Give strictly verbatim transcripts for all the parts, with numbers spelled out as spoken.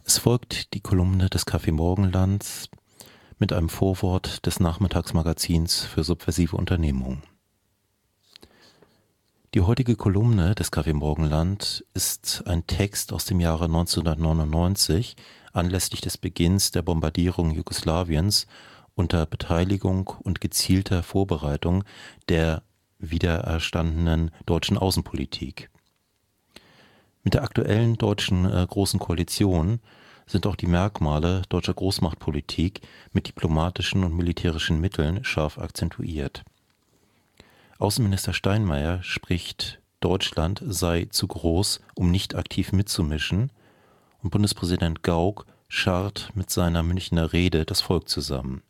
Es folgt die Kolumne des Café Morgenlands mit einem Vorwort des Nachmittagsmagazins für subversive Unternehmung. Die heutige Kolumne des Café Morgenland ist ein Text aus dem Jahre neunzehnhundertneunundneunzig anlässlich des Beginns der Bombardierung Jugoslawiens unter Beteiligung und gezielter Vorbereitung der wiedererstandenen deutschen Außenpolitik. Mit der aktuellen deutschen äh, Großen Koalition sind auch die Merkmale deutscher Großmachtpolitik mit diplomatischen und militärischen Mitteln scharf akzentuiert. Außenminister Steinmeier spricht, Deutschland sei zu groß, um nicht aktiv mitzumischen, und Bundespräsident Gauck scharrt mit seiner Münchner Rede das Volk zusammen.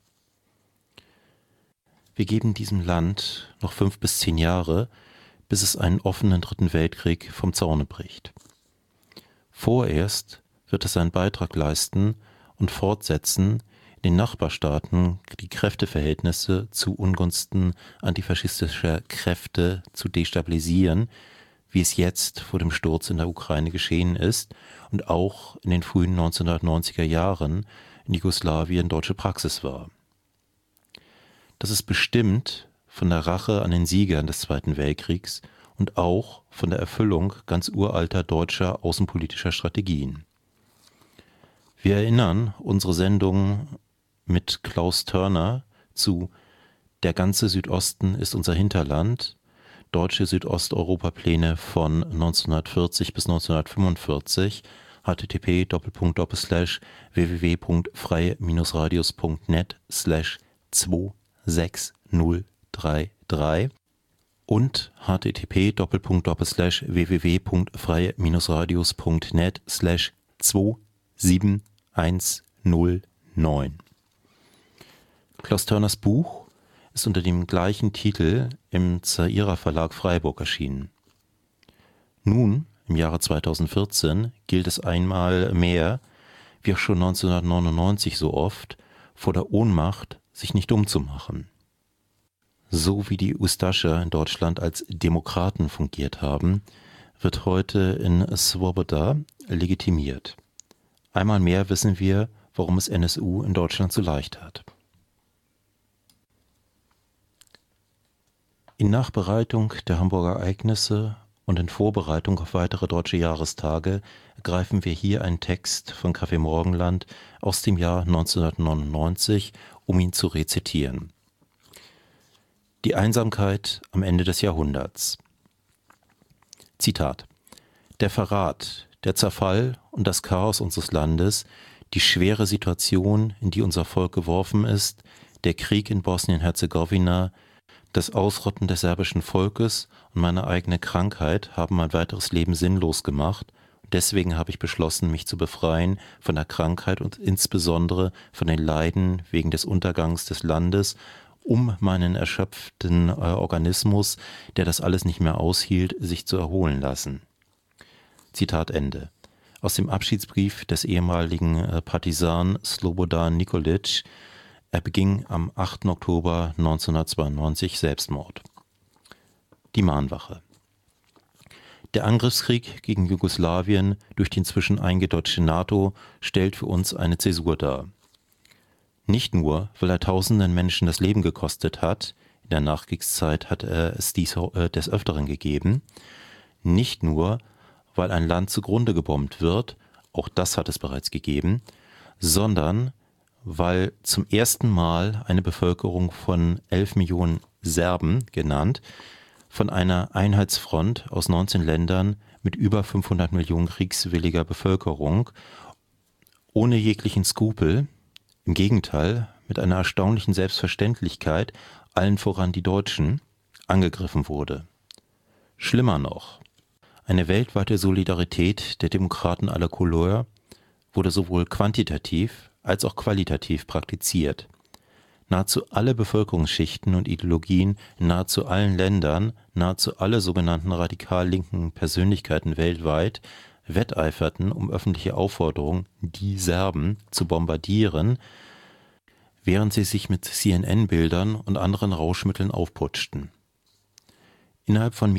Wir geben diesem Land noch fünf bis zehn Jahre, bis es einen offenen Dritten Weltkrieg vom Zaune bricht. Vorerst wird es seinen Beitrag leisten und fortsetzen, in den Nachbarstaaten die Kräfteverhältnisse zu Ungunsten antifaschistischer Kräfte zu destabilisieren, wie es jetzt vor dem Sturz in der Ukraine geschehen ist und auch in den frühen neunzehnhundertneunziger Jahren in Jugoslawien deutsche Praxis war. Das ist bestimmt von der Rache an den Siegern des Zweiten Weltkriegs und auch von der Erfüllung ganz uralter deutscher außenpolitischer Strategien. Wir erinnern unsere Sendung mit Klaus Törner zu Der ganze Südosten ist unser Hinterland, deutsche Südosteuropa-Pläne von neunzehnhundertvierzig bis neunzehnhundertfünfundvierzig, http www.freie-radios.net slash zwei sechs null drei drei und http www.freie-radios.net slash zwei sieben eins null neun. Klaus Törners Buch ist unter dem gleichen Titel im Zaira Verlag Freiburg erschienen. Nun, im Jahre zweitausendvierzehn, gilt es einmal mehr, wie auch schon neunzehnhundertneunundneunzig so oft, vor der Ohnmacht sich nicht dumm zu machen. So wie die Ustascha in Deutschland als Demokraten fungiert haben, wird heute in Swoboda legitimiert. Einmal mehr wissen wir, warum es N S U in Deutschland so leicht hat. In Nachbereitung der Hamburger Ereignisse und in Vorbereitung auf weitere deutsche Jahrestage ergreifen wir hier einen Text von Café Morgenland aus dem Jahr neunzehnhundertneunundneunzig, um ihn zu rezitieren. Die Einsamkeit am Ende des Jahrhunderts. Zitat: Der Verrat, der Zerfall und das Chaos unseres Landes, die schwere Situation, in die unser Volk geworfen ist, der Krieg in Bosnien-Herzegowina, das Ausrotten des serbischen Volkes und meine eigene Krankheit haben mein weiteres Leben sinnlos gemacht. Deswegen habe ich beschlossen, mich zu befreien von der Krankheit und insbesondere von den Leiden wegen des Untergangs des Landes, um meinen erschöpften äh, Organismus, der das alles nicht mehr aushielt, sich zu erholen lassen. Zitat Ende. Aus dem Abschiedsbrief des ehemaligen äh, Partisan Slobodan Nikolic. Er beging am achten Oktober neunzehnhundertzweiundneunzig Selbstmord. Die Mahnwache. Der Angriffskrieg gegen Jugoslawien durch die inzwischen eingedeutschte NATO stellt für uns eine Zäsur dar. Nicht nur, weil er tausenden Menschen das Leben gekostet hat, in der Nachkriegszeit hat er es dies äh, des Öfteren gegeben, nicht nur, weil ein Land zugrunde gebombt wird, auch das hat es bereits gegeben, sondern weil zum ersten Mal eine Bevölkerung von elf Millionen Serben genannt, von einer Einheitsfront aus neunzehn Ländern mit über fünfhundert Millionen kriegswilliger Bevölkerung, ohne jeglichen Skrupel, im Gegenteil, mit einer erstaunlichen Selbstverständlichkeit, allen voran die Deutschen, angegriffen wurde. Schlimmer noch, eine weltweite Solidarität der Demokraten aller Couleur wurde sowohl quantitativ als auch qualitativ praktiziert. Nahezu alle Bevölkerungsschichten und Ideologien in nahezu allen Ländern, nahezu alle sogenannten radikal linken Persönlichkeiten weltweit wetteiferten um öffentliche Aufforderungen, die Serben zu bombardieren, während sie sich mit C N N-Bildern und anderen Rauschmitteln aufputschten. Innerhalb von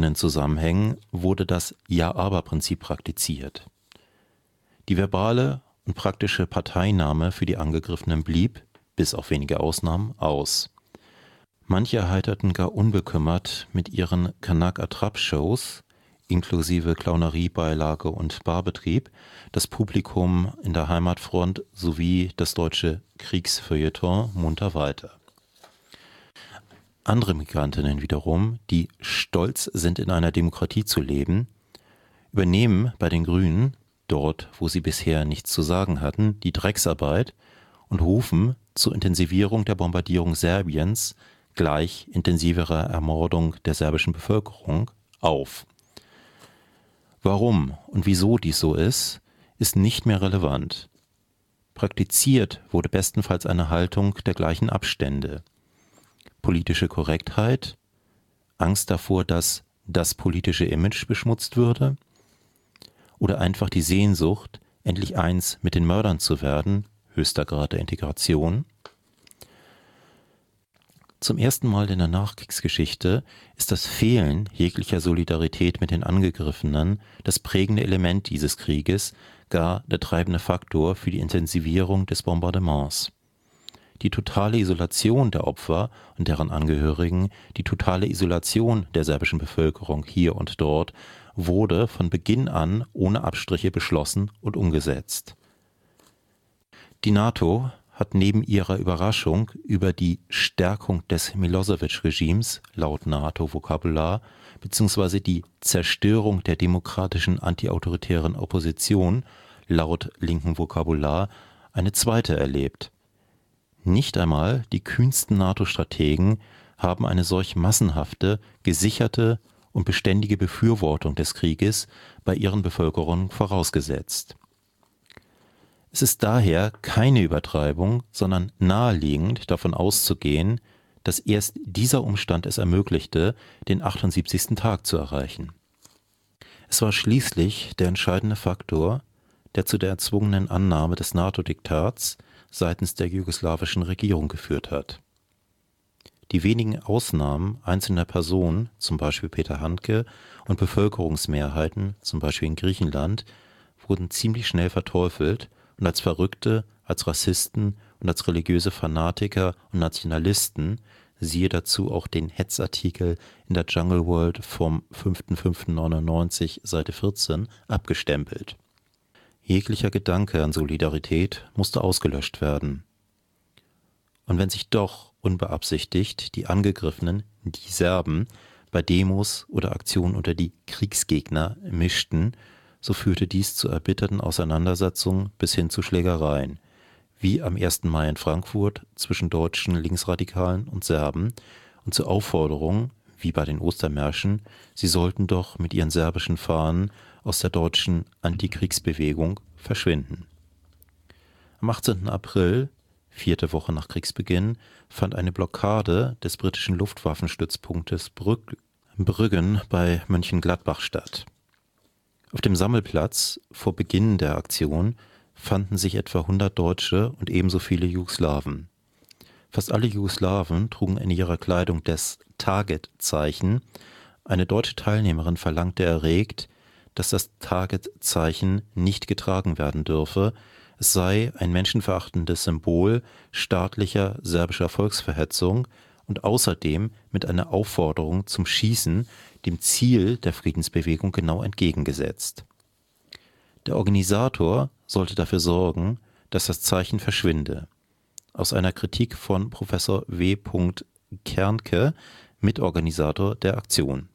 MigrantInnen-Zusammenhängen wurde das Ja-Aber-Prinzip praktiziert. Die verbale und praktische Parteinahme für die Angegriffenen blieb, bis auf wenige Ausnahmen, aus. Manche erheiterten gar unbekümmert mit ihren Kanak-Attrapp-Shows, inklusive Clownerie-Beilage und Barbetrieb, das Publikum in der Heimatfront sowie das deutsche Kriegsfeuilleton munter weiter. Andere Migrantinnen wiederum, die stolz sind, in einer Demokratie zu leben, übernehmen bei den Grünen, dort wo sie bisher nichts zu sagen hatten, die Drecksarbeit und rufen zur Intensivierung der Bombardierung Serbiens gleich intensiverer Ermordung der serbischen Bevölkerung auf. Warum und wieso dies so ist, ist nicht mehr relevant. Praktiziert wurde bestenfalls eine Haltung der gleichen Abstände. Politische Korrektheit, Angst davor, dass das politische Image beschmutzt würde, oder einfach die Sehnsucht, endlich eins mit den Mördern zu werden, höchster Grad der Integration. Zum ersten Mal in der Nachkriegsgeschichte ist das Fehlen jeglicher Solidarität mit den Angegriffenen das prägende Element dieses Krieges, gar der treibende Faktor für die Intensivierung des Bombardements. Die totale Isolation der Opfer und deren Angehörigen, die totale Isolation der serbischen Bevölkerung hier und dort, wurde von Beginn an ohne Abstriche beschlossen und umgesetzt. Die NATO hat neben ihrer Überraschung über die Stärkung des Milosevic-Regimes laut NATO-Vokabular bzw. die Zerstörung der demokratischen antiautoritären Opposition laut linken Vokabular eine zweite erlebt. Nicht einmal die kühnsten NATO-Strategen haben eine solch massenhafte, gesicherte und beständige Befürwortung des Krieges bei ihren Bevölkerungen vorausgesetzt. Es ist daher keine Übertreibung, sondern naheliegend davon auszugehen, dass erst dieser Umstand es ermöglichte, den achtundsiebzigsten Tag zu erreichen. Es war schließlich der entscheidende Faktor, der zu der erzwungenen Annahme des NATO-Diktats seitens der jugoslawischen Regierung geführt hat. Die wenigen Ausnahmen einzelner Personen, zum Beispiel Peter Handke, und Bevölkerungsmehrheiten, zum Beispiel in Griechenland, wurden ziemlich schnell verteufelt und als Verrückte, als Rassisten und als religiöse Fanatiker und Nationalisten, siehe dazu auch den Hetzartikel in der Jungle World vom fünfter fünfter neunundneunzig, Seite vierzehn, abgestempelt. Jeglicher Gedanke an Solidarität musste ausgelöscht werden. Und wenn sich doch unbeabsichtigt die Angegriffenen, die Serben, bei Demos oder Aktionen unter die Kriegsgegner mischten, so führte dies zu erbitterten Auseinandersetzungen bis hin zu Schlägereien, wie am ersten Mai in Frankfurt zwischen deutschen Linksradikalen und Serben, und zu Aufforderungen, wie bei den Ostermärschen, sie sollten doch mit ihren serbischen Fahnen aus der deutschen Antikriegsbewegung verschwinden. Am achtzehnten April, vierte Woche nach Kriegsbeginn, fand eine Blockade des britischen Luftwaffenstützpunktes Brügg- Brüggen bei Mönchengladbach statt. Auf dem Sammelplatz vor Beginn der Aktion fanden sich etwa hundert Deutsche und ebenso viele Jugoslawen. Fast alle Jugoslawen trugen in ihrer Kleidung das Target-Zeichen. Eine deutsche Teilnehmerin verlangte erregt, dass das Target-Zeichen nicht getragen werden dürfe. Es sei ein menschenverachtendes Symbol staatlicher serbischer Volksverhetzung und außerdem mit einer Aufforderung zum Schießen, dem Ziel der Friedensbewegung genau entgegengesetzt. Der Organisator sollte dafür sorgen, dass das Zeichen verschwinde. Aus einer Kritik von Professor W. Kernke, Mitorganisator der Aktion.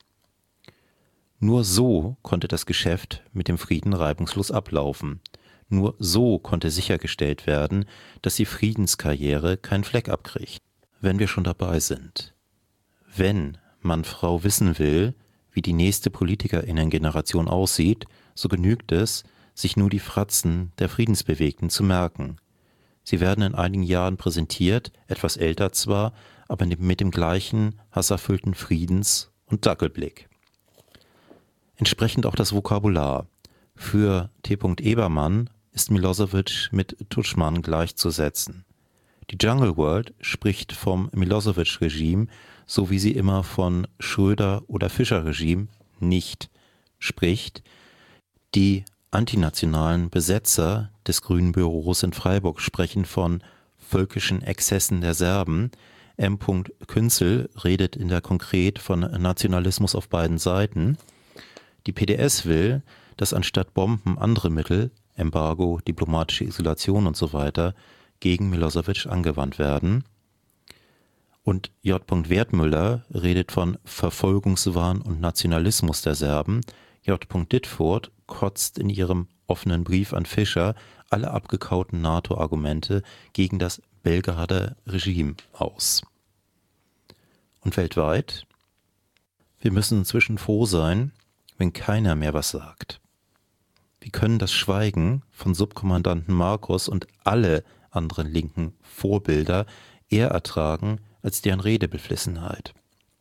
Nur so konnte das Geschäft mit dem Frieden reibungslos ablaufen. Nur so konnte sichergestellt werden, dass die Friedenskarriere keinen Fleck abkriegt. Wenn wir schon dabei sind. Wenn man Frau wissen will, wie die nächste PolitikerInnen-Generation aussieht, so genügt es, sich nur die Fratzen der Friedensbewegten zu merken. Sie werden in einigen Jahren präsentiert, etwas älter zwar, aber mit dem gleichen hasserfüllten Friedens- und Dackelblick. Entsprechend auch das Vokabular. Für T. Ebermann ist Milosevic mit Tudjman gleichzusetzen. Die Jungle World spricht vom Milosevic-Regime, so wie sie immer von Schröder- oder Fischer-Regime nicht spricht. Die antinationalen Besetzer des Grünen Büros in Freiburg sprechen von völkischen Exzessen der Serben. M. Künzel redet in der Konkret von Nationalismus auf beiden Seiten. Die P D S will, dass anstatt Bomben andere Mittel, Embargo, diplomatische Isolation und so weiter, gegen Milosevic angewandt werden. Und J. Wertmüller redet von Verfolgungswahn und Nationalismus der Serben. J. Ditfurth kotzt in ihrem offenen Brief an Fischer alle abgekauten NATO-Argumente gegen das Belgrader Regime aus. Und weltweit? Wir müssen inzwischen froh sein, wenn keiner mehr was sagt. Wir können das Schweigen von Subkommandanten Markus und alle anderen linken Vorbilder eher ertragen als deren Redebeflissenheit.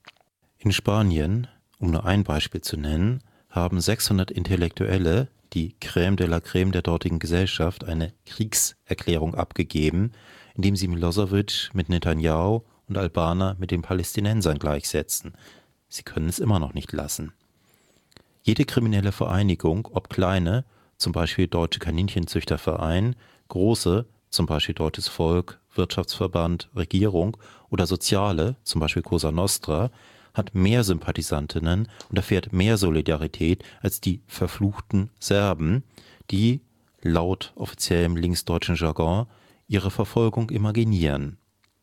In Spanien, um nur ein Beispiel zu nennen, haben sechshundert Intellektuelle, die Crème de la Crème der dortigen Gesellschaft, eine Kriegserklärung abgegeben, indem sie Milosevic mit Netanyahu und Albaner mit den Palästinensern gleichsetzen. Sie können es immer noch nicht lassen. Jede kriminelle Vereinigung, ob kleine, zum Beispiel Deutsche Kaninchenzüchterverein, große, zum Beispiel Deutsches Volk, Wirtschaftsverband, Regierung oder soziale, zum Beispiel Cosa Nostra, hat mehr Sympathisantinnen und erfährt mehr Solidarität als die verfluchten Serben, die, laut offiziellem linksdeutschen Jargon, ihre Verfolgung imaginieren.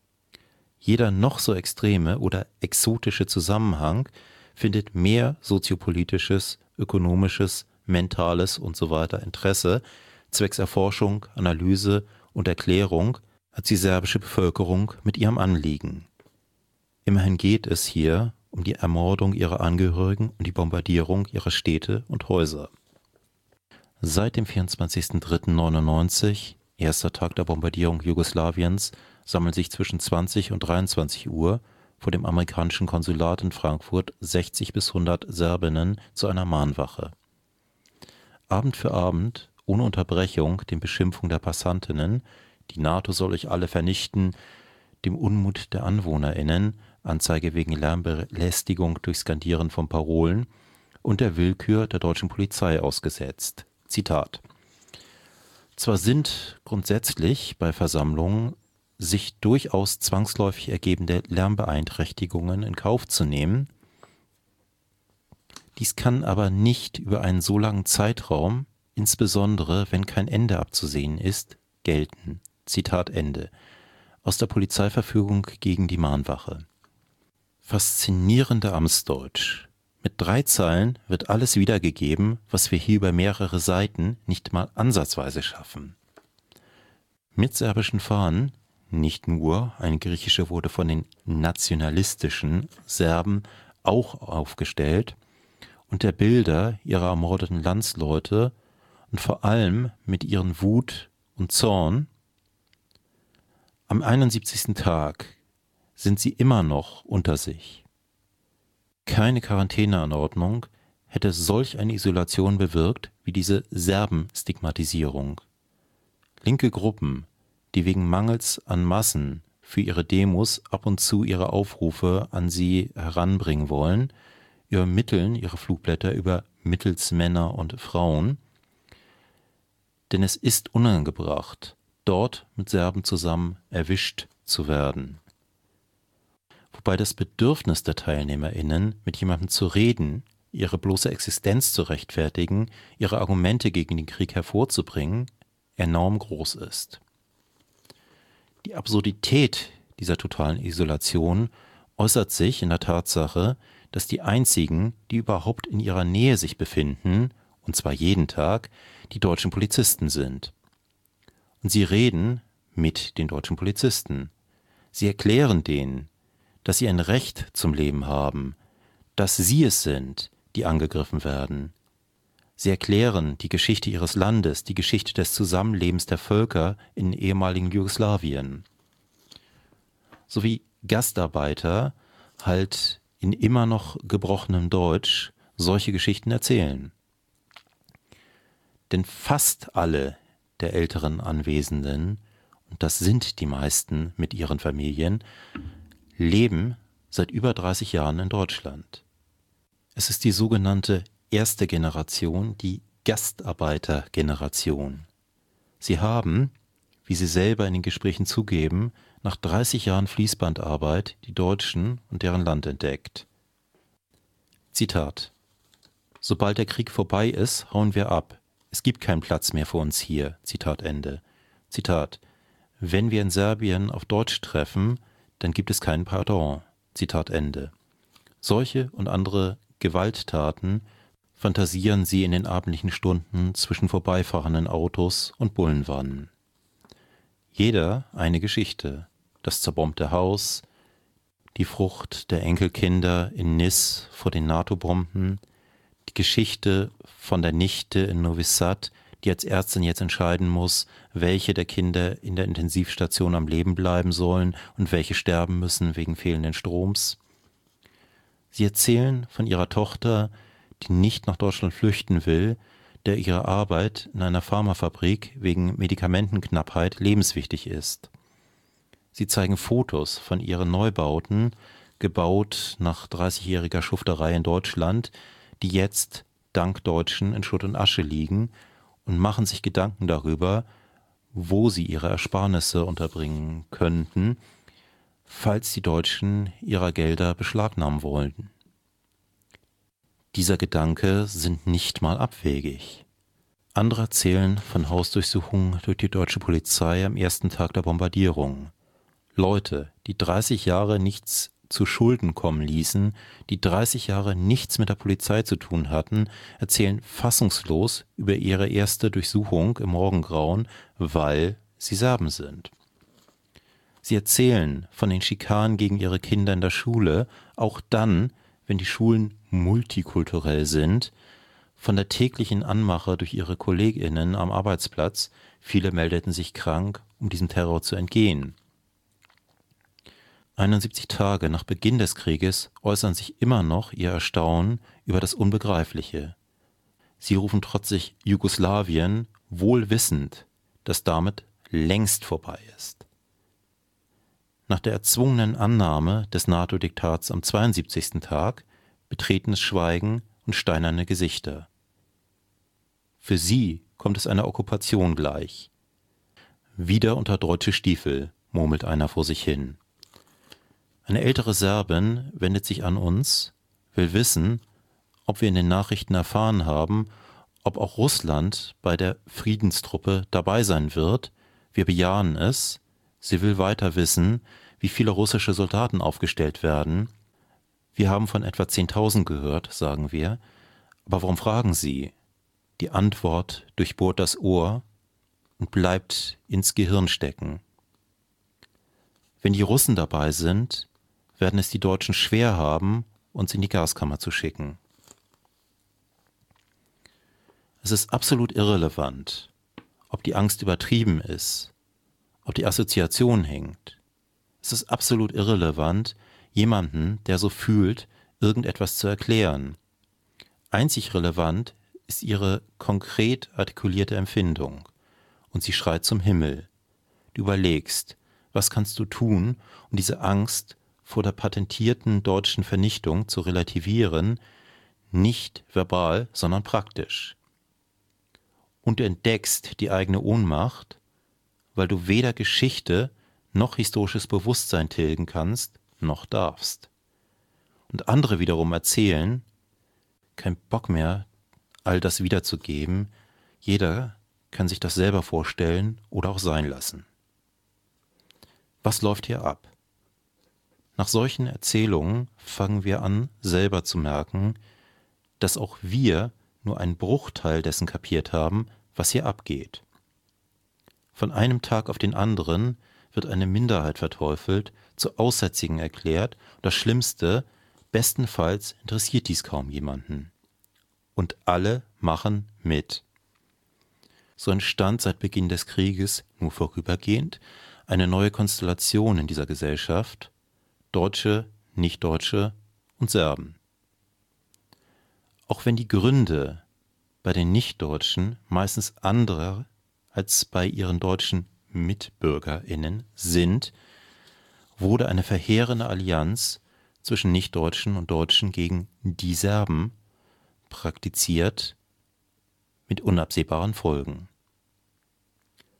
Jeder noch so extreme oder exotische Zusammenhang findet mehr soziopolitisches, ökonomisches, mentales und so weiter Interesse zwecks Erforschung, Analyse und Erklärung als die serbische Bevölkerung mit ihrem Anliegen. Immerhin geht es hier um die Ermordung ihrer Angehörigen und die Bombardierung ihrer Städte und Häuser. Seit dem vierundzwanzigsten dritten neunundneunzig, erster Tag der Bombardierung Jugoslawiens, sammeln sich zwischen zwanzig und dreiundzwanzig Uhr vor dem amerikanischen Konsulat in Frankfurt sechzig bis hundert Serbinnen zu einer Mahnwache. Abend für Abend, ohne Unterbrechung, den Beschimpfungen der Passantinnen, die NATO soll euch alle vernichten, dem Unmut der AnwohnerInnen, Anzeige wegen Lärmbelästigung durch Skandieren von Parolen und der Willkür der deutschen Polizei ausgesetzt. Zitat: Zwar sind grundsätzlich bei Versammlungen sich durchaus zwangsläufig ergebende Lärmbeeinträchtigungen in Kauf zu nehmen, dies kann aber nicht über einen so langen Zeitraum, insbesondere wenn kein Ende abzusehen ist, gelten. Zitat Ende. Aus der Polizeiverfügung gegen die Mahnwache. Faszinierende Amtsdeutsch. Mit drei Zeilen wird alles wiedergegeben, was wir hier über mehrere Seiten nicht mal ansatzweise schaffen. Mit serbischen Fahnen, nicht nur, eine griechische wurde von den nationalistischen Serben auch aufgestellt, und der Bilder ihrer ermordeten Landsleute und vor allem mit ihren Wut und Zorn. Am einundsiebzigsten Tag sind sie immer noch unter sich. Keine Quarantäneanordnung hätte solch eine Isolation bewirkt wie diese Serben-Stigmatisierung. Linke Gruppen, die wegen Mangels an Massen für ihre Demos ab und zu ihre Aufrufe an sie heranbringen wollen, übermitteln ihre Flugblätter über Mittelsmänner und Frauen, denn es ist unangebracht, dort mit Serben zusammen erwischt zu werden. Wobei das Bedürfnis der TeilnehmerInnen, mit jemandem zu reden, ihre bloße Existenz zu rechtfertigen, ihre Argumente gegen den Krieg hervorzubringen, enorm groß ist. Die Absurdität dieser totalen Isolation äußert sich in der Tatsache, dass die einzigen, die überhaupt in ihrer Nähe sich befinden, und zwar jeden Tag, die deutschen Polizisten sind. Und sie reden mit den deutschen Polizisten. Sie erklären denen, dass sie ein Recht zum Leben haben, dass sie es sind, die angegriffen werden. Sie erklären die Geschichte ihres Landes, die Geschichte des Zusammenlebens der Völker in ehemaligen Jugoslawien. Sowie Gastarbeiter halt in immer noch gebrochenem Deutsch solche Geschichten erzählen. Denn fast alle der älteren Anwesenden, und das sind die meisten mit ihren Familien, leben seit über dreißig Jahren in Deutschland. Es ist die sogenannte erste Generation, die Gastarbeitergeneration. Sie haben, wie sie selber in den Gesprächen zugeben, nach dreißig Jahren Fließbandarbeit die Deutschen und deren Land entdeckt. Zitat: Sobald der Krieg vorbei ist, hauen wir ab. Es gibt keinen Platz mehr für uns hier. Zitat Ende. Zitat: Wenn wir in Serbien auf Deutsch treffen, dann gibt es keinen Pardon. Zitat Ende. Solche und andere Gewalttaten fantasieren sie in den abendlichen Stunden zwischen vorbeifahrenden Autos und Bullenwannen. Jeder eine Geschichte. Das zerbombte Haus, die Frucht der Enkelkinder in Nis vor den NATO-Bomben, die Geschichte von der Nichte in Novi Sad, die als Ärztin jetzt entscheiden muss, welche der Kinder in der Intensivstation am Leben bleiben sollen und welche sterben müssen wegen fehlenden Stroms. Sie erzählen von ihrer Tochter, die nicht nach Deutschland flüchten will, der ihre Arbeit in einer Pharmafabrik wegen Medikamentenknappheit lebenswichtig ist. Sie zeigen Fotos von ihren Neubauten, gebaut nach dreißigjähriger Schufterei in Deutschland, die jetzt dank Deutschen in Schutt und Asche liegen, und machen sich Gedanken darüber, wo sie ihre Ersparnisse unterbringen könnten, falls die Deutschen ihrer Gelder beschlagnahmen wollten. Dieser Gedanke sind nicht mal abwegig. Andere erzählen von Hausdurchsuchungen durch die deutsche Polizei am ersten Tag der Bombardierung. Leute, die dreißig Jahre nichts zu Schulden kommen ließen, die dreißig Jahre nichts mit der Polizei zu tun hatten, erzählen fassungslos über ihre erste Durchsuchung im Morgengrauen, weil sie Serben sind. Sie erzählen von den Schikanen gegen ihre Kinder in der Schule, auch dann, wenn die Schulen multikulturell sind, von der täglichen Anmache durch ihre KollegInnen am Arbeitsplatz, viele meldeten sich krank, um diesem Terror zu entgehen. einundsiebzig Tage nach Beginn des Krieges äußern sich immer noch ihr Erstaunen über das Unbegreifliche. Sie rufen trotzig Jugoslawien, wohl wissend, dass damit längst vorbei ist. Nach der erzwungenen Annahme des NATO-Diktats am zweiundsiebzigsten Tag betretenes Schweigen und steinerne Gesichter. Für sie kommt es einer Okkupation gleich. Wieder unter deutsche Stiefel, murmelt einer vor sich hin. Eine ältere Serbin wendet sich an uns, will wissen, ob wir in den Nachrichten erfahren haben, ob auch Russland bei der Friedenstruppe dabei sein wird. Wir bejahen es. Sie will weiter wissen, wie viele russische Soldaten aufgestellt werden. Wir haben von etwa zehntausend gehört, sagen wir. Aber warum fragen Sie? Die Antwort durchbohrt das Ohr und bleibt ins Gehirn stecken. Wenn die Russen dabei sind, werden es die Deutschen schwer haben, uns in die Gaskammer zu schicken. Es ist absolut irrelevant, ob die Angst übertrieben ist, ob die Assoziation hinkt. Es ist absolut irrelevant, jemanden, der so fühlt, irgendetwas zu erklären. Einzig relevant ist ihre konkret artikulierte Empfindung, und sie schreit zum Himmel. Du überlegst, was kannst du tun, um diese Angst vor der patentierten deutschen Vernichtung zu relativieren, nicht verbal, sondern praktisch. Und du entdeckst die eigene Ohnmacht, weil du weder Geschichte noch historisches Bewusstsein tilgen kannst, noch darfst. Und andere wiederum erzählen, kein Bock mehr, all das wiederzugeben, jeder kann sich das selber vorstellen oder auch sein lassen. Was läuft hier ab? Nach solchen Erzählungen fangen wir an, selber zu merken, dass auch wir nur einen Bruchteil dessen kapiert haben, was hier abgeht. Von einem Tag auf den anderen wird eine Minderheit verteufelt, zu Aussätzigen erklärt, und das Schlimmste, bestenfalls interessiert dies kaum jemanden. Und alle machen mit. So entstand seit Beginn des Krieges, nur vorübergehend, eine neue Konstellation in dieser Gesellschaft: Deutsche, Nichtdeutsche und Serben. Auch wenn die Gründe bei den Nichtdeutschen meistens andere als bei ihren deutschen MitbürgerInnen sind, wurde eine verheerende Allianz zwischen Nichtdeutschen und Deutschen gegen die Serben praktiziert, mit unabsehbaren Folgen.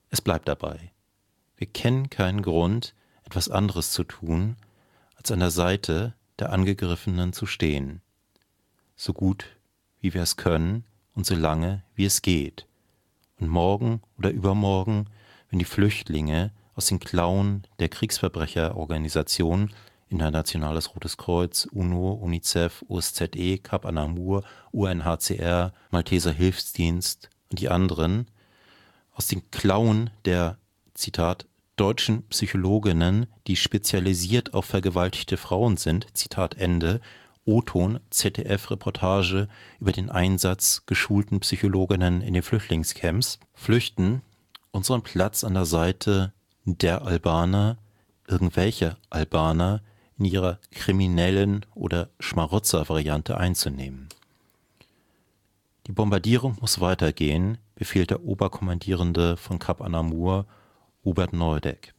Es bleibt dabei. Wir kennen keinen Grund, etwas anderes zu tun, als an der Seite der Angegriffenen zu stehen. So gut, wie wir es können und so lange, wie es geht. Und morgen oder übermorgen, wenn die Flüchtlinge aus den Klauen der Kriegsverbrecherorganisationen Internationales Rotes Kreuz, UNO, UNICEF, O S Z E, Cap Anamur, U N H C R, Malteser Hilfsdienst und die anderen, aus den Klauen der, Zitat, deutschen Psychologinnen, die spezialisiert auf vergewaltigte Frauen sind, Zitat Ende, O-Ton, Z D F-Reportage über den Einsatz geschulten Psychologinnen in den Flüchtlingscamps, flüchten, unseren Platz an der Seite der Albaner, irgendwelcher Albaner, in ihrer kriminellen oder Schmarotzer-Variante einzunehmen. Die Bombardierung muss weitergehen, befiehlt der Oberkommandierende von Cap Anamur, Hubert Neudeck.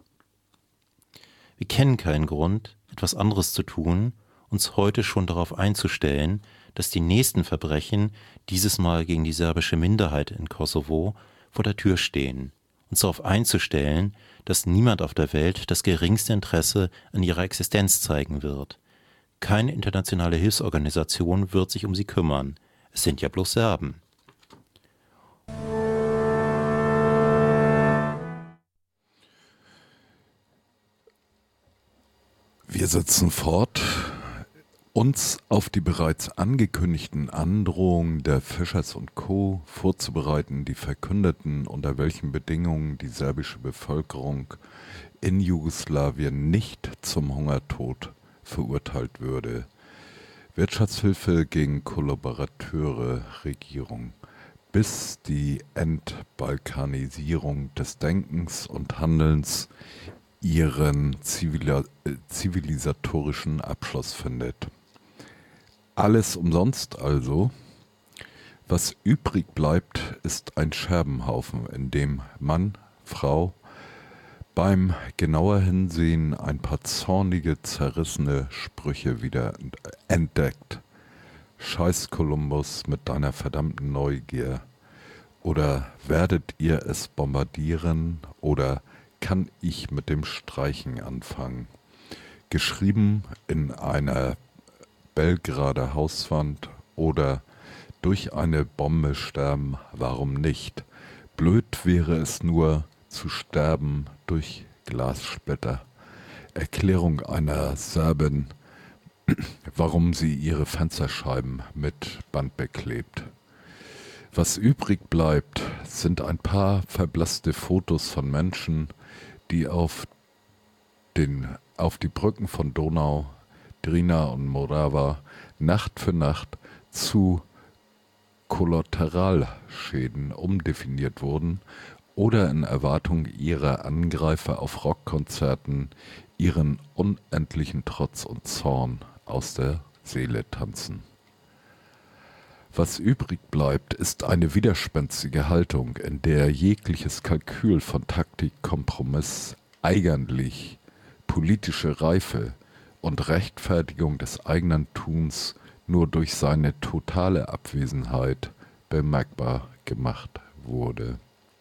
Wir kennen keinen Grund, etwas anderes zu tun, uns heute schon darauf einzustellen, dass die nächsten Verbrechen, dieses Mal gegen die serbische Minderheit in Kosovo, vor der Tür stehen. Uns darauf einzustellen, dass niemand auf der Welt das geringste Interesse an ihrer Existenz zeigen wird. Keine internationale Hilfsorganisation wird sich um sie kümmern. Es sind ja bloß Serben. Wir setzen fort, uns auf die bereits angekündigten Androhungen der Fischers und Co. vorzubereiten, die verkündeten, unter welchen Bedingungen die serbische Bevölkerung in Jugoslawien nicht zum Hungertod verurteilt würde. Wirtschaftshilfe gegen Kollaborateure, Regierung, bis die Entbalkanisierung des Denkens und Handelns ihren zivila- zivilisatorischen Abschluss findet. Alles umsonst also. Was übrig bleibt, ist ein Scherbenhaufen, in dem Mann, Frau beim genauer Hinsehen ein paar zornige, zerrissene Sprüche wieder entdeckt. Scheiß Kolumbus mit deiner verdammten Neugier. Oder werdet ihr es bombardieren? Oder kann ich mit dem Streichen anfangen? Geschrieben in einer Belgrader Hauswand oder durch eine Bombe sterben, warum nicht? Blöd wäre es nur, zu sterben durch Glassplitter. Erklärung einer Serbin, warum sie ihre Fensterscheiben mit Band beklebt. Was übrig bleibt, sind ein paar verblasste Fotos von Menschen, die auf, den, auf die Brücken von Donau, Drina und Morava Nacht für Nacht zu Kollateralschäden umdefiniert wurden oder in Erwartung ihrer Angreifer auf Rockkonzerten ihren unendlichen Trotz und Zorn aus der Seele tanzen. Was übrig bleibt, ist eine widerspenstige Haltung, in der jegliches Kalkül von Taktik, Kompromiss, eigentlich politische Reife und Rechtfertigung des eigenen Tuns nur durch seine totale Abwesenheit bemerkbar gemacht wurde.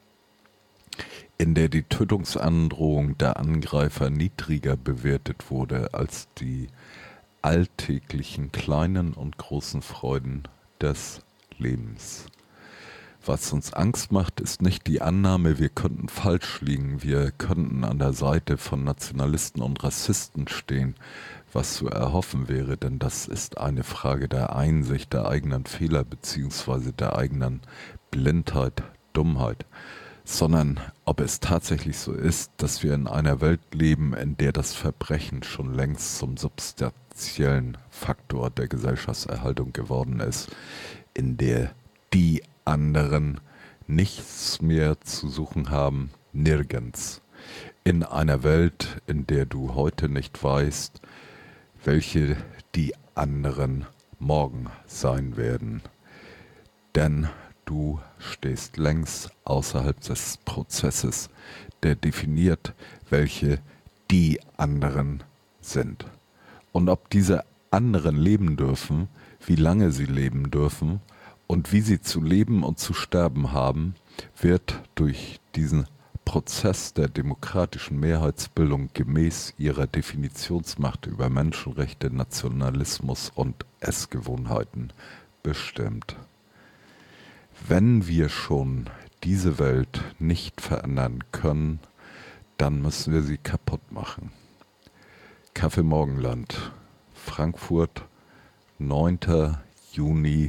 In der die Tötungsandrohung der Angreifer niedriger bewertet wurde als die alltäglichen kleinen und großen Freuden des Lebens. Was uns Angst macht, ist nicht die Annahme, wir könnten falsch liegen, wir könnten an der Seite von Nationalisten und Rassisten stehen, was zu erhoffen wäre, denn das ist eine Frage der Einsicht, der eigenen Fehler bzw. der eigenen Blindheit, Dummheit, sondern ob es tatsächlich so ist, dass wir in einer Welt leben, in der das Verbrechen schon längst zum substanziellen Faktor der Gesellschaftserhaltung geworden ist, in der die anderen nichts mehr zu suchen haben, nirgends. In einer Welt, in der du heute nicht weißt, welche die anderen morgen sein werden. Denn du stehst längst außerhalb des Prozesses, der definiert, welche die anderen sind. Und ob diese anderen leben dürfen, wie lange sie leben dürfen und wie sie zu leben und zu sterben haben, wird durch diesen Prozess der demokratischen Mehrheitsbildung gemäß ihrer Definitionsmacht über Menschenrechte, Nationalismus und Essgewohnheiten bestimmt. Wenn wir schon diese Welt nicht verändern können, dann müssen wir sie kaputt machen. Café Morgenland, Frankfurt, neunter Juni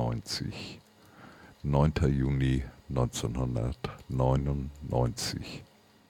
neunzehnhundertneunundneunzig. neunter Juni neunzehnhundertneunundneunzig.